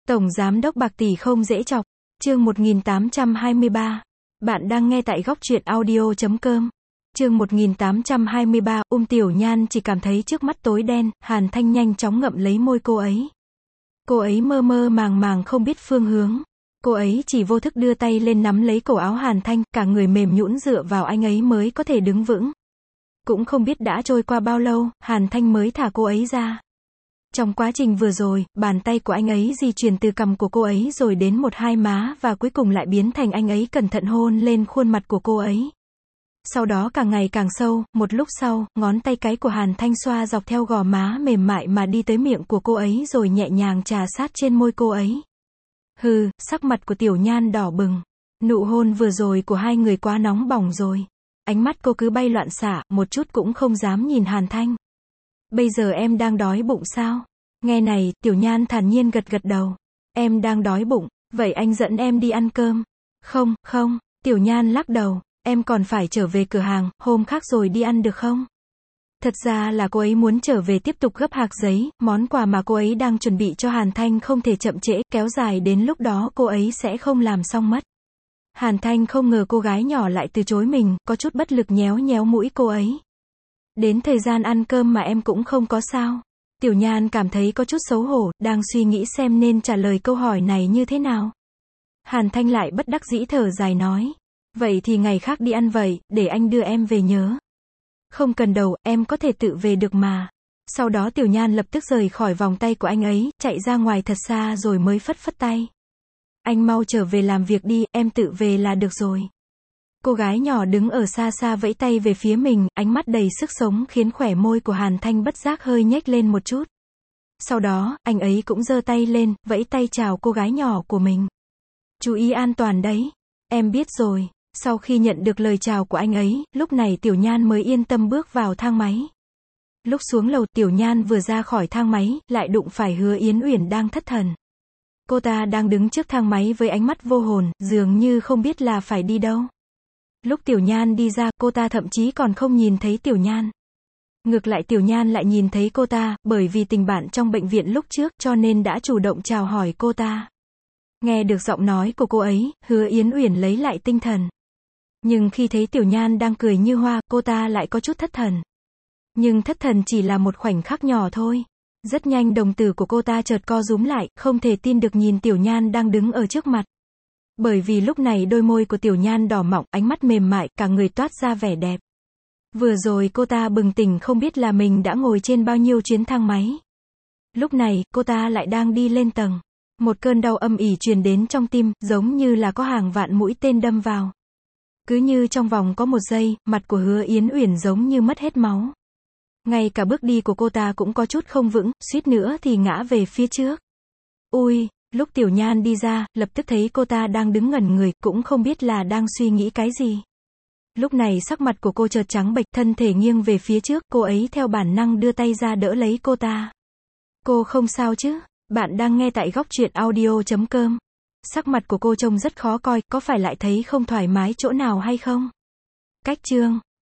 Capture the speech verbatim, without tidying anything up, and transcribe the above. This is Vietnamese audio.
Tổng giám đốc bạc tỷ không dễ chọc. Chương một nghìn tám trăm hai mươi ba. Bạn đang nghe tại góc truyện audio chấm com. Chương một nghìn tám trăm hai mươi ba, Ung Tiểu Nhan chỉ cảm thấy trước mắt tối đen, Hàn Thanh nhanh chóng ngậm lấy môi cô ấy. Cô ấy mơ mơ màng màng không biết phương hướng. Cô ấy chỉ vô thức đưa tay lên nắm lấy cổ áo Hàn Thanh, cả người mềm nhũn dựa vào anh ấy mới có thể đứng vững. Cũng không biết đã trôi qua bao lâu, Hàn Thanh mới thả cô ấy ra. Trong quá trình vừa rồi, bàn tay của anh ấy di chuyển từ cằm của cô ấy rồi đến một hai má và cuối cùng lại biến thành anh ấy cẩn thận hôn lên khuôn mặt của cô ấy. Sau đó càng ngày càng sâu, một lúc sau, ngón tay cái của Hàn Thanh xoa dọc theo gò má mềm mại mà đi tới miệng của cô ấy rồi nhẹ nhàng trà sát trên môi cô ấy. Hừ, sắc mặt của Tiểu Nhan đỏ bừng. Nụ hôn vừa rồi của hai người quá nóng bỏng rồi. Ánh mắt cô cứ bay loạn xạ, một chút cũng không dám nhìn Hàn Thanh. Bây giờ em đang đói bụng sao? Nghe này, Tiểu Nhan thản nhiên gật gật đầu. Em đang đói bụng, vậy anh dẫn em đi ăn cơm. Không, không, Tiểu Nhan lắc đầu. Em còn phải trở về cửa hàng, hôm khác rồi đi ăn được không? Thật ra là cô ấy muốn trở về tiếp tục gấp hạc giấy, món quà mà cô ấy đang chuẩn bị cho Hàn Thanh không thể chậm trễ, kéo dài đến lúc đó cô ấy sẽ không làm xong mất. Hàn Thanh không ngờ cô gái nhỏ lại từ chối mình, có chút bất lực nhéo nhéo mũi cô ấy. Đến thời gian ăn cơm mà em cũng không có sao? Tiểu Nhan cảm thấy có chút xấu hổ, đang suy nghĩ xem nên trả lời câu hỏi này như thế nào. Hàn Thanh lại bất đắc dĩ thở dài nói. Vậy thì ngày khác đi ăn vậy, để anh đưa em về nhớ. Không cần đâu, em có thể tự về được mà. Sau đó Tiểu Nhan lập tức rời khỏi vòng tay của anh ấy, chạy ra ngoài thật xa rồi mới phất phất tay. Anh mau trở về làm việc đi, em tự về là được rồi. Cô gái nhỏ đứng ở xa xa vẫy tay về phía mình, ánh mắt đầy sức sống khiến khóe môi của Hàn Thanh bất giác hơi nhếch lên một chút. Sau đó, anh ấy cũng giơ tay lên, vẫy tay chào cô gái nhỏ của mình. Chú ý an toàn đấy. Em biết rồi. Sau khi nhận được lời chào của anh ấy, lúc này Tiểu Nhan mới yên tâm bước vào thang máy. Lúc xuống lầu, Tiểu Nhan vừa ra khỏi thang máy, lại đụng phải Hứa Yến Uyển đang thất thần. Cô ta đang đứng trước thang máy với ánh mắt vô hồn, dường như không biết là phải đi đâu. Lúc Tiểu Nhan đi ra, cô ta thậm chí còn không nhìn thấy Tiểu Nhan. Ngược lại Tiểu Nhan lại nhìn thấy cô ta, bởi vì tình bạn trong bệnh viện lúc trước, cho nên đã chủ động chào hỏi cô ta. Nghe được giọng nói của cô ấy, Hứa Yến Uyển lấy lại tinh thần. Nhưng khi thấy Tiểu Nhan đang cười như hoa, cô ta lại có chút thất thần. Nhưng thất thần chỉ là một khoảnh khắc nhỏ thôi. Rất nhanh đồng tử của cô ta chợt co rúm lại, không thể tin được nhìn Tiểu Nhan đang đứng ở trước mặt. Bởi vì lúc này đôi môi của Tiểu Nhan đỏ mọng, ánh mắt mềm mại, cả người toát ra vẻ đẹp. Vừa rồi cô ta bừng tỉnh không biết là mình đã ngồi trên bao nhiêu chuyến thang máy. Lúc này, cô ta lại đang đi lên tầng. Một cơn đau âm ỉ truyền đến trong tim, giống như là có hàng vạn mũi tên đâm vào. Cứ như trong vòng có một giây, mặt của Hứa Yến Uyển giống như mất hết máu. Ngay cả bước đi của cô ta cũng có chút không vững, suýt nữa thì ngã về phía trước. Ui, lúc Tiểu Nhan đi ra, lập tức thấy cô ta đang đứng ngẩn người, cũng không biết là đang suy nghĩ cái gì. Lúc này sắc mặt của cô chợt trắng bệch, thân thể nghiêng về phía trước, cô ấy theo bản năng đưa tay ra đỡ lấy cô ta. Cô không sao chứ? Bạn đang nghe tại góc truyện audio chấm com. Sắc mặt của cô trông rất khó coi, có phải lại thấy không thoải mái chỗ nào hay không? Cách chương